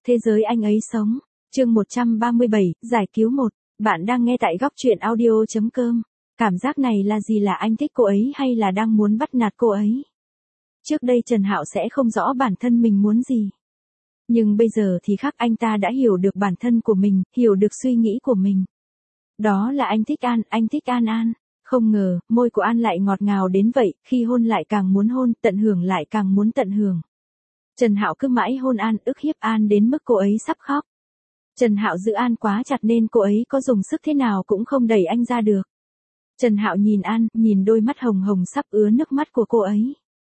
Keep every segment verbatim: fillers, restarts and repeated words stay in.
thế giới anh ấy sống. Chương một trăm ba mươi bảy, giải cứu một. Bạn đang nghe tại góc truyện audio chấm com. Cảm giác này là gì, là anh thích cô ấy hay là đang muốn bắt nạt cô ấy? Trước đây Trần Hạo sẽ không rõ bản thân mình muốn gì. Nhưng bây giờ thì khác, anh ta đã hiểu được bản thân của mình, hiểu được suy nghĩ của mình. Đó là anh thích An, anh thích An An. Không ngờ, môi của An lại ngọt ngào đến vậy, khi hôn lại càng muốn hôn, tận hưởng lại càng muốn tận hưởng. Trần Hạo cứ mãi hôn An, ức hiếp An đến mức cô ấy sắp khóc. Trần Hạo giữ An quá chặt nên cô ấy có dùng sức thế nào cũng không đẩy anh ra được. Trần Hạo nhìn An, nhìn đôi mắt hồng hồng sắp ứa nước mắt của cô ấy.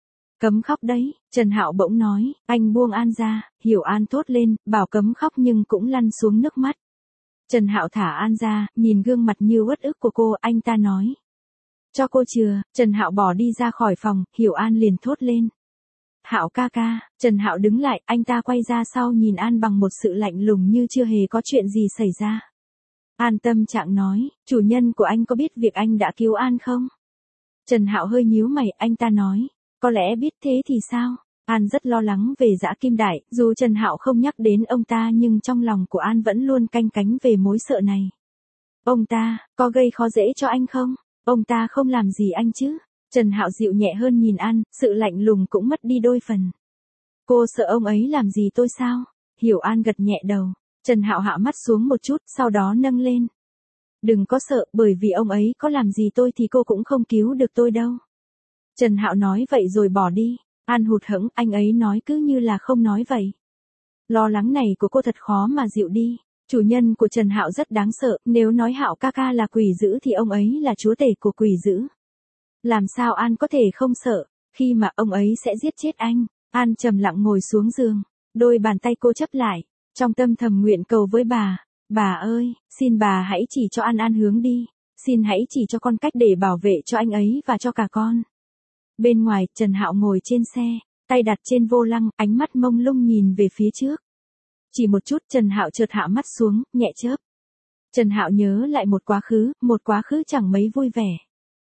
Cấm khóc đấy, Trần Hạo bỗng nói, anh buông An ra. Hiểu An thốt lên, bảo cấm khóc nhưng cũng lăn xuống nước mắt. Trần Hạo thả An ra, nhìn gương mặt như uất ức của cô, anh ta nói. Cho cô chừa. Trần Hạo bỏ đi ra khỏi phòng, Hiểu An liền thốt lên. Hạo ca ca. Trần Hạo đứng lại, anh ta quay ra sau nhìn An bằng một sự lạnh lùng như chưa hề có chuyện gì xảy ra. An tâm trạng nói, chủ nhân của anh có biết việc anh đã cứu An không? Trần Hạo hơi nhíu mày, anh ta nói, có lẽ biết, thế thì sao? An rất lo lắng về Dã Kim Đại, dù Trần Hạo không nhắc đến ông ta nhưng trong lòng của An vẫn luôn canh cánh về mối sợ này. Ông ta, có gây khó dễ cho anh không? Ông ta không làm gì anh chứ? Trần Hạo dịu nhẹ hơn nhìn An, sự lạnh lùng cũng mất đi đôi phần. Cô sợ ông ấy làm gì tôi sao? Hiểu An gật nhẹ đầu. Trần Hạo hạ mắt xuống một chút, sau đó nâng lên. Đừng có sợ, bởi vì ông ấy có làm gì tôi thì cô cũng không cứu được tôi đâu. Trần Hạo nói vậy rồi bỏ đi. An hụt hẫng, anh ấy nói cứ như là không nói vậy. Lo lắng này của cô thật khó mà dịu đi. Chủ nhân của Trần Hạo rất đáng sợ, nếu nói Hạo ca ca là quỷ dữ thì ông ấy là chúa tể của quỷ dữ. Làm sao An có thể không sợ, khi mà ông ấy sẽ giết chết anh. An trầm lặng ngồi xuống giường, đôi bàn tay cô chấp lại, trong tâm thầm nguyện cầu với bà. Bà ơi, xin bà hãy chỉ cho An An hướng đi, xin hãy chỉ cho con cách để bảo vệ cho anh ấy và cho cả con. Bên ngoài, Trần Hạo ngồi trên xe, tay đặt trên vô lăng, ánh mắt mông lung nhìn về phía trước. Chỉ một chút Trần Hạo chợt hạ mắt xuống, nhẹ chớp. Trần Hạo nhớ lại một quá khứ, một quá khứ chẳng mấy vui vẻ.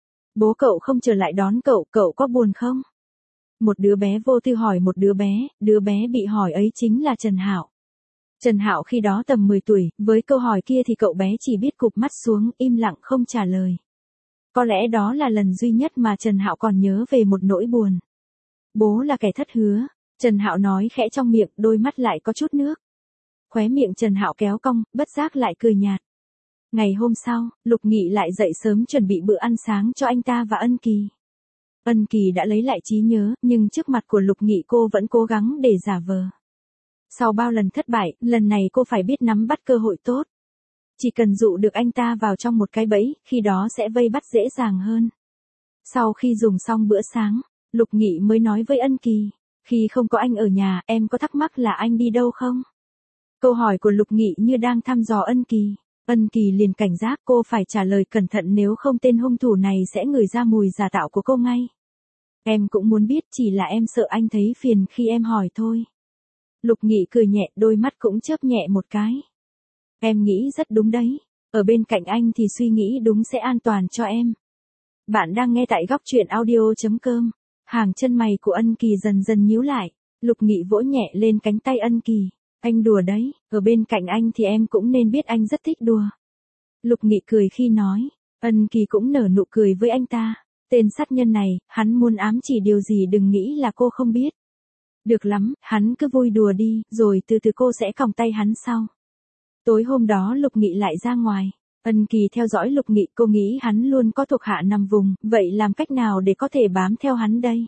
Bố cậu không trở lại đón cậu, cậu có buồn không? Một đứa bé vô tư hỏi một đứa bé, đứa bé bị hỏi ấy chính là Trần Hạo. Trần Hạo khi đó tầm mười tuổi, với câu hỏi kia thì cậu bé chỉ biết cụp mắt xuống, im lặng không trả lời. Có lẽ đó là lần duy nhất mà Trần Hạo còn nhớ về một nỗi buồn. Bố là kẻ thất hứa, Trần Hạo nói khẽ trong miệng, đôi mắt lại có chút nước. Khóe miệng Trần Hạo kéo cong, bất giác lại cười nhạt. Ngày hôm sau, Lục Nghị lại dậy sớm chuẩn bị bữa ăn sáng cho anh ta và Ân Kỳ. Ân Kỳ đã lấy lại trí nhớ, nhưng trước mặt của Lục Nghị cô vẫn cố gắng để giả vờ. Sau bao lần thất bại, lần này cô phải biết nắm bắt cơ hội tốt. Chỉ cần dụ được anh ta vào trong một cái bẫy, khi đó sẽ vây bắt dễ dàng hơn. Sau khi dùng xong bữa sáng, Lục Nghị mới nói với Ân Kỳ, khi không có anh ở nhà, em có thắc mắc là anh đi đâu không? Câu hỏi của Lục Nghị như đang thăm dò Ân Kỳ. Ân Kỳ liền cảnh giác, cô phải trả lời cẩn thận nếu không tên hung thủ này sẽ ngửi ra mùi giả tạo của cô ngay. Em cũng muốn biết, chỉ là em sợ anh thấy phiền khi em hỏi thôi. Lục Nghị cười nhẹ, đôi mắt cũng chớp nhẹ một cái. Em nghĩ rất đúng đấy, ở bên cạnh anh thì suy nghĩ đúng sẽ an toàn cho em. Bạn đang nghe tại góc truyện audio chấm com. Hàng chân mày của Ân Kỳ dần dần nhíu lại, Lục Nghị vỗ nhẹ lên cánh tay Ân Kỳ. Anh đùa đấy, ở bên cạnh anh thì em cũng nên biết anh rất thích đùa. Lục Nghị cười khi nói, Ân Kỳ cũng nở nụ cười với anh ta. Tên sát nhân này, hắn muốn ám chỉ điều gì đừng nghĩ là cô không biết. Được lắm, hắn cứ vui đùa đi, rồi từ từ cô sẽ còng tay hắn sau. Tối hôm đó Lục Nghị lại ra ngoài. Ân Kỳ theo dõi Lục Nghị, cô nghĩ hắn luôn có thuộc hạ nằm vùng, vậy làm cách nào để có thể bám theo hắn đây?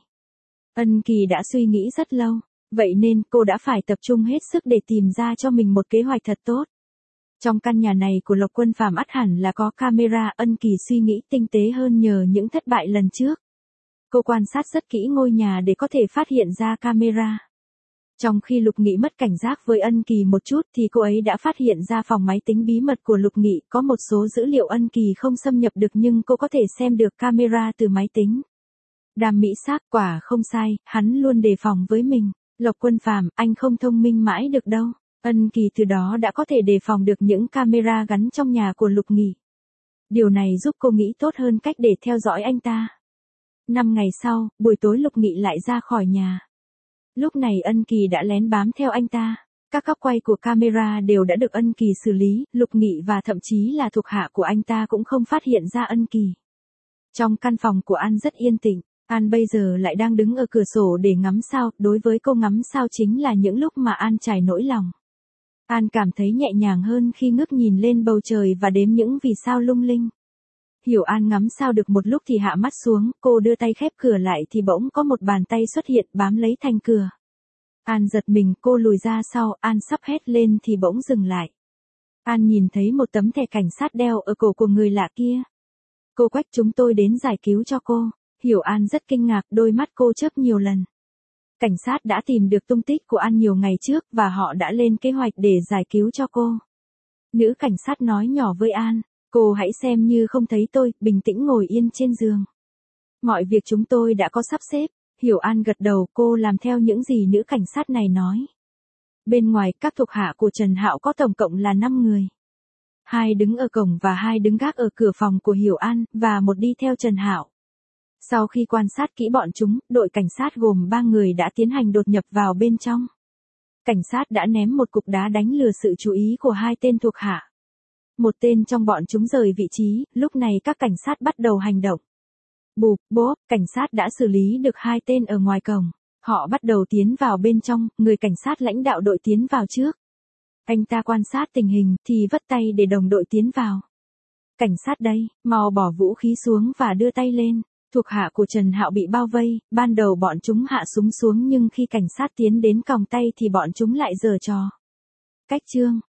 Ân Kỳ đã suy nghĩ rất lâu. Vậy nên cô đã phải tập trung hết sức để tìm ra cho mình một kế hoạch thật tốt. Trong căn nhà này của Lộc Quân Phàm ắt hẳn là có camera. Ân Kỳ suy nghĩ tinh tế hơn nhờ những thất bại lần trước. Cô quan sát rất kỹ ngôi nhà để có thể phát hiện ra camera. Trong khi Lục Nghị mất cảnh giác với Ân Kỳ một chút thì cô ấy đã phát hiện ra phòng máy tính bí mật của Lục Nghị có một số dữ liệu Ân Kỳ không xâm nhập được nhưng cô có thể xem được camera từ máy tính. Đàm Mỹ Sắc, quả không sai, hắn luôn đề phòng với mình. Lộc Quân Phàm, anh không thông minh mãi được đâu. Ân Kỳ từ đó đã có thể đề phòng được những camera gắn trong nhà của Lục Nghị. Điều này giúp cô nghĩ tốt hơn cách để theo dõi anh ta. Năm ngày sau, buổi tối Lục Nghị lại ra khỏi nhà. Lúc này Ân Kỳ đã lén bám theo anh ta. Các góc quay của camera đều đã được Ân Kỳ xử lý, Lục Nghị và thậm chí là thuộc hạ của anh ta cũng không phát hiện ra Ân Kỳ. Trong căn phòng của An rất yên tĩnh, An bây giờ lại đang đứng ở cửa sổ để ngắm sao, đối với cô ngắm sao chính là những lúc mà An trải nỗi lòng. An cảm thấy nhẹ nhàng hơn khi ngước nhìn lên bầu trời và đếm những vì sao lung linh. Hiểu An ngắm sao được một lúc thì hạ mắt xuống, cô đưa tay khép cửa lại thì bỗng có một bàn tay xuất hiện bám lấy thành cửa. An giật mình, cô lùi ra sau, An sắp hét lên thì bỗng dừng lại. An nhìn thấy một tấm thẻ cảnh sát đeo ở cổ của người lạ kia. Cô Quách, chúng tôi đến giải cứu cho cô. Hiểu An rất kinh ngạc, đôi mắt cô chớp nhiều lần. Cảnh sát đã tìm được tung tích của An nhiều ngày trước và họ đã lên kế hoạch để giải cứu cho cô. Nữ cảnh sát nói nhỏ với An, cô hãy xem như không thấy tôi, bình tĩnh ngồi yên trên giường. Mọi việc chúng tôi đã có sắp xếp. Hiểu An gật đầu, cô làm theo những gì nữ cảnh sát này nói. Bên ngoài, các thuộc hạ của Trần Hạo có tổng cộng là năm người. Hai đứng ở cổng và hai đứng gác ở cửa phòng của Hiểu An, và một đi theo Trần Hạo. Sau khi quan sát kỹ bọn chúng, đội cảnh sát gồm ba người đã tiến hành đột nhập vào bên trong. Cảnh sát đã ném một cục đá đánh lừa sự chú ý của hai tên thuộc hạ. Một tên trong bọn chúng rời vị trí, lúc này các cảnh sát bắt đầu hành động. Bụp, bốp, cảnh sát đã xử lý được hai tên ở ngoài cổng. Họ bắt đầu tiến vào bên trong, người cảnh sát lãnh đạo đội tiến vào trước. Anh ta quan sát tình hình thì vất tay để đồng đội tiến vào. Cảnh sát đây, mau bỏ vũ khí xuống và đưa tay lên. Thuộc hạ của Trần Hạo bị bao vây, ban đầu bọn chúng hạ súng xuống nhưng khi cảnh sát tiến đến còng tay thì bọn chúng lại giở trò. Cách chương